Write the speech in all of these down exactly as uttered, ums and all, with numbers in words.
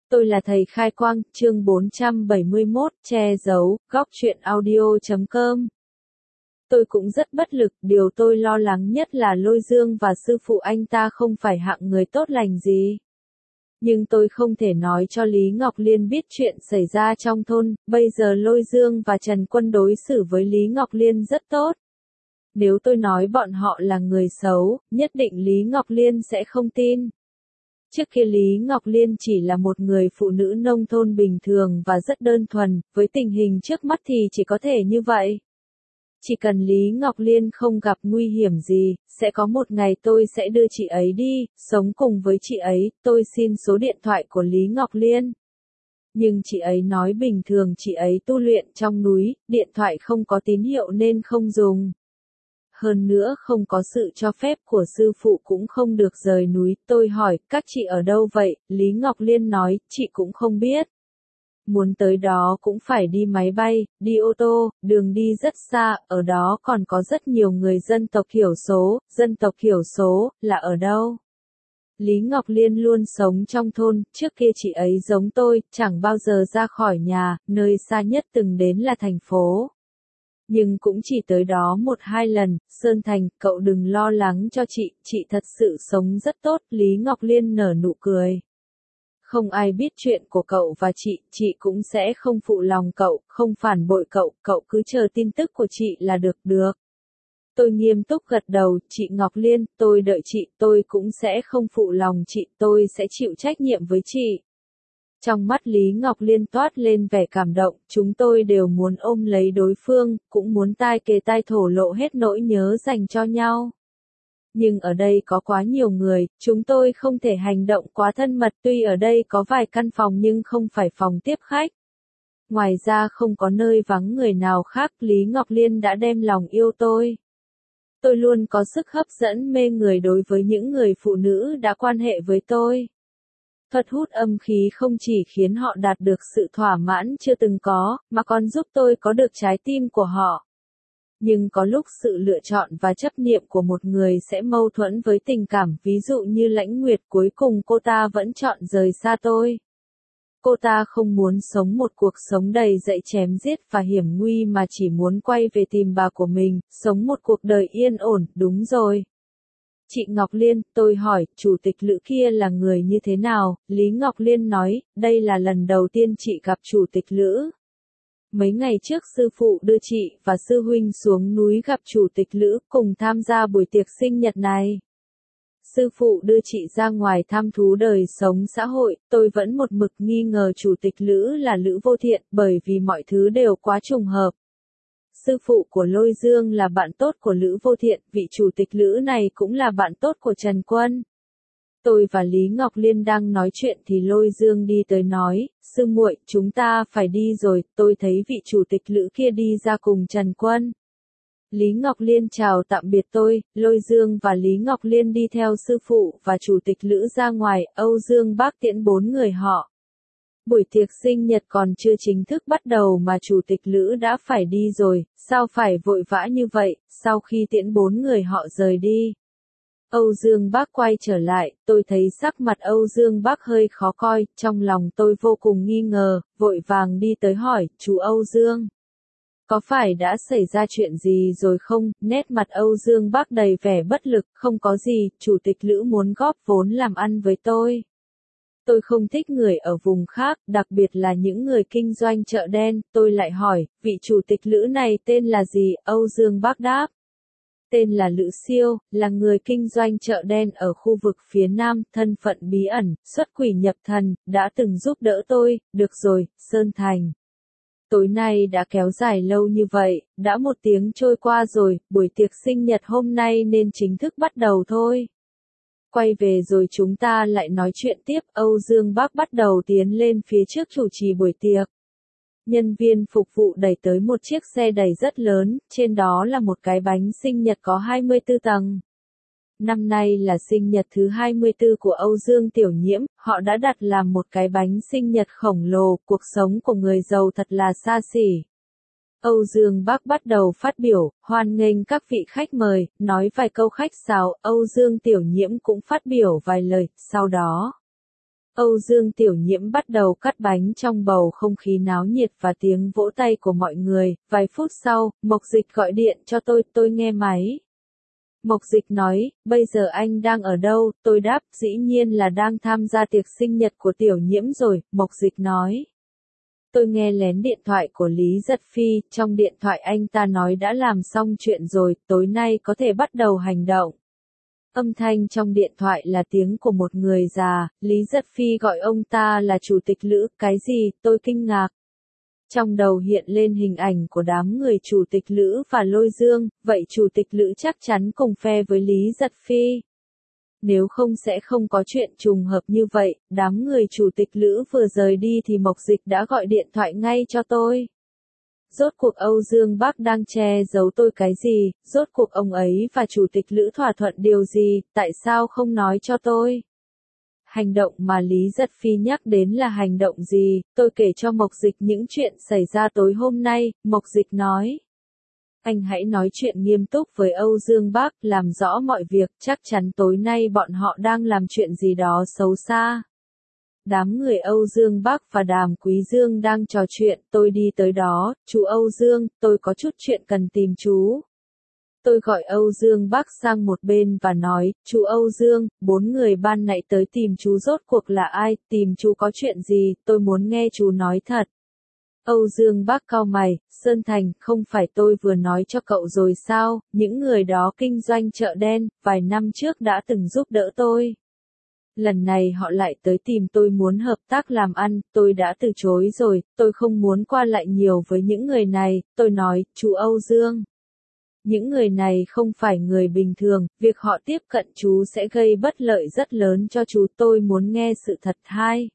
Tôi là thầy khai quang, chương bốn trăm bảy mươi mốt, che giấu, góc truyện audio chấm com. Tôi cũng rất bất lực, điều tôi lo lắng nhất là Lôi Dương và sư phụ anh ta không phải hạng người tốt lành gì. Nhưng tôi không thể nói cho Lý Ngọc Liên biết chuyện xảy ra trong thôn, bây giờ Lôi Dương và Trần Quân đối xử với Lý Ngọc Liên rất tốt. Nếu tôi nói bọn họ là người xấu, nhất định Lý Ngọc Liên sẽ không tin. Trước kia Lý Ngọc Liên chỉ là một người phụ nữ nông thôn bình thường và rất đơn thuần, với tình hình trước mắt thì chỉ có thể như vậy. Chỉ cần Lý Ngọc Liên không gặp nguy hiểm gì, sẽ có một ngày tôi sẽ đưa chị ấy đi, sống cùng với chị ấy, tôi xin số điện thoại của Lý Ngọc Liên. Nhưng chị ấy nói bình thường chị ấy tu luyện trong núi, điện thoại không có tín hiệu nên không dùng. Hơn nữa không có sự cho phép của sư phụ cũng không được rời núi. Tôi hỏi, các chị ở đâu vậy? Lý Ngọc Liên nói, chị cũng không biết. Muốn tới đó cũng phải đi máy bay, đi ô tô, đường đi rất xa, ở đó còn có rất nhiều người dân tộc thiểu số. Dân tộc thiểu số, là ở đâu? Lý Ngọc Liên luôn sống trong thôn, trước kia chị ấy giống tôi, chẳng bao giờ ra khỏi nhà, nơi xa nhất từng đến là thành phố. Nhưng cũng chỉ tới đó một hai lần. Sơn Thành, cậu đừng lo lắng cho chị, chị thật sự sống rất tốt. Lý Ngọc Liên nở nụ cười. Không ai biết chuyện của cậu và chị, chị cũng sẽ không phụ lòng cậu, không phản bội cậu, cậu cứ chờ tin tức của chị là được được. Tôi nghiêm túc gật đầu, chị Ngọc Liên, tôi đợi chị, tôi cũng sẽ không phụ lòng chị, tôi sẽ chịu trách nhiệm với chị. Trong mắt Lý Ngọc Liên toát lên vẻ cảm động, chúng tôi đều muốn ôm lấy đối phương, cũng muốn tai kề tai thổ lộ hết nỗi nhớ dành cho nhau. Nhưng ở đây có quá nhiều người, chúng tôi không thể hành động quá thân mật, tuy ở đây có vài căn phòng nhưng không phải phòng tiếp khách. Ngoài ra không có nơi vắng người nào khác, Lý Ngọc Liên đã đem lòng yêu tôi. Tôi luôn có sức hấp dẫn mê người đối với những người phụ nữ đã quan hệ với tôi. Thuật hút âm khí không chỉ khiến họ đạt được sự thỏa mãn chưa từng có, mà còn giúp tôi có được trái tim của họ. Nhưng có lúc sự lựa chọn và chấp niệm của một người sẽ mâu thuẫn với tình cảm, ví dụ như Lãnh Nguyệt, cuối cùng cô ta vẫn chọn rời xa tôi. Cô ta không muốn sống một cuộc sống đầy dẫy chém giết và hiểm nguy mà chỉ muốn quay về tìm bà của mình, sống một cuộc đời yên ổn. Đúng rồi. Chị Ngọc Liên, tôi hỏi, chủ tịch Lữ kia là người như thế nào? Lý Ngọc Liên nói, đây là lần đầu tiên chị gặp chủ tịch Lữ. Mấy ngày trước sư phụ đưa chị và sư huynh xuống núi gặp chủ tịch Lữ, cùng tham gia buổi tiệc sinh nhật này. Sư phụ đưa chị ra ngoài thăm thú đời sống xã hội, tôi vẫn một mực nghi ngờ chủ tịch Lữ là Lữ Vô Thiện, bởi vì mọi thứ đều quá trùng hợp. Sư phụ của Lôi Dương là bạn tốt của Lữ Vô Thiện, vị chủ tịch Lữ này cũng là bạn tốt của Trần Quân. Tôi và Lý Ngọc Liên đang nói chuyện thì Lôi Dương đi tới nói, sư muội, chúng ta phải đi rồi, tôi thấy vị chủ tịch Lữ kia đi ra cùng Trần Quân. Lý Ngọc Liên chào tạm biệt tôi, Lôi Dương và Lý Ngọc Liên đi theo sư phụ và chủ tịch Lữ ra ngoài, Âu Dương Bác tiễn bốn người họ. Buổi tiệc sinh nhật còn chưa chính thức bắt đầu mà chủ tịch Lữ đã phải đi rồi, sao phải vội vã như vậy? Sau khi tiễn bốn người họ rời đi, Âu Dương Bác quay trở lại, tôi thấy sắc mặt Âu Dương Bác hơi khó coi, trong lòng tôi vô cùng nghi ngờ, vội vàng đi tới hỏi, chú Âu Dương, có phải đã xảy ra chuyện gì rồi không? Nét mặt Âu Dương Bác đầy vẻ bất lực, không có gì, chủ tịch Lữ muốn góp vốn làm ăn với tôi. Tôi không thích người ở vùng khác, đặc biệt là những người kinh doanh chợ đen. Tôi lại hỏi, vị chủ tịch Lữ này tên là gì? Âu Dương Bác đáp, tên là Lữ Siêu, là người kinh doanh chợ đen ở khu vực phía Nam, thân phận bí ẩn, xuất quỷ nhập thần, đã từng giúp đỡ tôi. Được rồi, Sơn Thành. Tối nay đã kéo dài lâu như vậy, đã một tiếng trôi qua rồi, buổi tiệc sinh nhật hôm nay nên chính thức bắt đầu thôi. Quay về rồi chúng ta lại nói chuyện tiếp. Âu Dương Bác bắt đầu tiến lên phía trước chủ trì buổi tiệc. Nhân viên phục vụ đẩy tới một chiếc xe đẩy rất lớn, trên đó là một cái bánh sinh nhật có hai mươi tư tầng. Năm nay là sinh nhật thứ hai mươi tư của Âu Dương Tiểu Nhiễm, họ đã đặt làm một cái bánh sinh nhật khổng lồ, cuộc sống của người giàu thật là xa xỉ. Âu Dương Bác bắt đầu phát biểu, hoan nghênh các vị khách mời, nói vài câu khách sáo, Âu Dương Tiểu Nhiễm cũng phát biểu vài lời, sau đó Âu Dương Tiểu Nhiễm bắt đầu cắt bánh trong bầu không khí náo nhiệt và tiếng vỗ tay của mọi người. Vài phút sau, Mộc Dịch gọi điện cho tôi, tôi nghe máy. Mộc Dịch nói, bây giờ anh đang ở đâu? Tôi đáp, dĩ nhiên là đang tham gia tiệc sinh nhật của Tiểu Nhiễm rồi. Mộc Dịch nói. Tôi nghe lén điện thoại của Lý Giật Phi, trong điện thoại anh ta nói đã làm xong chuyện rồi, tối nay có thể bắt đầu hành động. Âm thanh trong điện thoại là tiếng của một người già, Lý Giật Phi gọi ông ta là Chủ tịch Lữ, cái gì, tôi kinh ngạc. Trong đầu hiện lên hình ảnh của đám người Chủ tịch Lữ và Lôi Dương, vậy Chủ tịch Lữ chắc chắn cùng phe với Lý Giật Phi. Nếu không sẽ không có chuyện trùng hợp như vậy, đám người Chủ tịch Lữ vừa rời đi thì Mộc Dịch đã gọi điện thoại ngay cho tôi. Rốt cuộc Âu Dương Bắc đang che giấu tôi cái gì, rốt cuộc ông ấy và Chủ tịch Lữ thỏa thuận điều gì, tại sao không nói cho tôi? Hành động mà Lý Giật Phi nhắc đến là hành động gì, tôi kể cho Mộc Dịch những chuyện xảy ra tối hôm nay, Mộc Dịch nói. Anh hãy nói chuyện nghiêm túc với Âu Dương Bắc, làm rõ mọi việc, chắc chắn tối nay bọn họ đang làm chuyện gì đó xấu xa. Đám người Âu Dương Bắc và Đàm Quý Dương đang trò chuyện, tôi đi tới đó, chú Âu Dương, tôi có chút chuyện cần tìm chú. Tôi gọi Âu Dương Bắc sang một bên và nói, chú Âu Dương, bốn người ban nãy tới tìm chú rốt cuộc là ai, tìm chú có chuyện gì, tôi muốn nghe chú nói thật. Âu Dương Bắc cau mày, Sơn Thành, không phải tôi vừa nói cho cậu rồi sao, những người đó kinh doanh chợ đen, vài năm trước đã từng giúp đỡ tôi. Lần này họ lại tới tìm tôi muốn hợp tác làm ăn, tôi đã từ chối rồi, tôi không muốn qua lại nhiều với những người này, tôi nói, chú Âu Dương. Những người này không phải người bình thường, việc họ tiếp cận chú sẽ gây bất lợi rất lớn cho chú, tôi muốn nghe sự thật hai.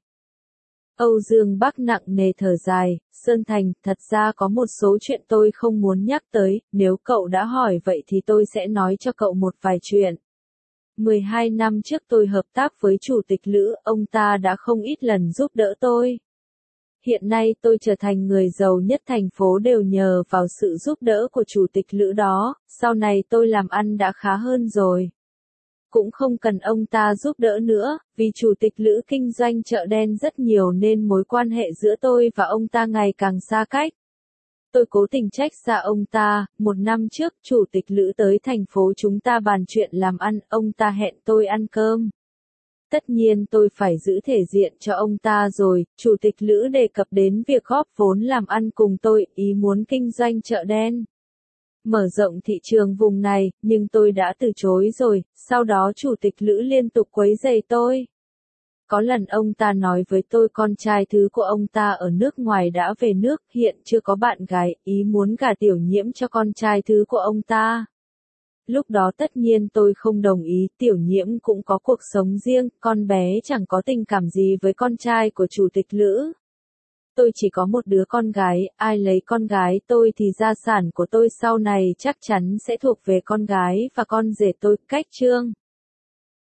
Âu Dương Bắc nặng nề thở dài, Sơn Thành, thật ra có một số chuyện tôi không muốn nhắc tới, nếu cậu đã hỏi vậy thì tôi sẽ nói cho cậu một vài chuyện. mười hai năm trước tôi hợp tác với Chủ tịch Lữ, ông ta đã không ít lần giúp đỡ tôi. Hiện nay tôi trở thành người giàu nhất thành phố đều nhờ vào sự giúp đỡ của Chủ tịch Lữ đó, sau này tôi làm ăn đã khá hơn rồi. Cũng không cần ông ta giúp đỡ nữa, vì Chủ tịch Lữ kinh doanh chợ đen rất nhiều nên mối quan hệ giữa tôi và ông ta ngày càng xa cách. Tôi cố tình trách xa ông ta, một năm trước Chủ tịch Lữ tới thành phố chúng ta bàn chuyện làm ăn, ông ta hẹn tôi ăn cơm. Tất nhiên tôi phải giữ thể diện cho ông ta rồi, Chủ tịch Lữ đề cập đến việc góp vốn làm ăn cùng tôi, ý muốn kinh doanh chợ đen. Mở rộng thị trường vùng này, nhưng tôi đã từ chối rồi, sau đó Chủ tịch Lữ liên tục quấy rầy tôi. Có lần ông ta nói với tôi con trai thứ của ông ta ở nước ngoài đã về nước, hiện chưa có bạn gái, ý muốn gả Tiểu Nhiễm cho con trai thứ của ông ta. Lúc đó tất nhiên tôi không đồng ý, Tiểu Nhiễm cũng có cuộc sống riêng, con bé chẳng có tình cảm gì với con trai của Chủ tịch Lữ. Tôi chỉ có một đứa con gái, ai lấy con gái tôi thì gia sản của tôi sau này chắc chắn sẽ thuộc về con gái và con rể tôi, cách chương.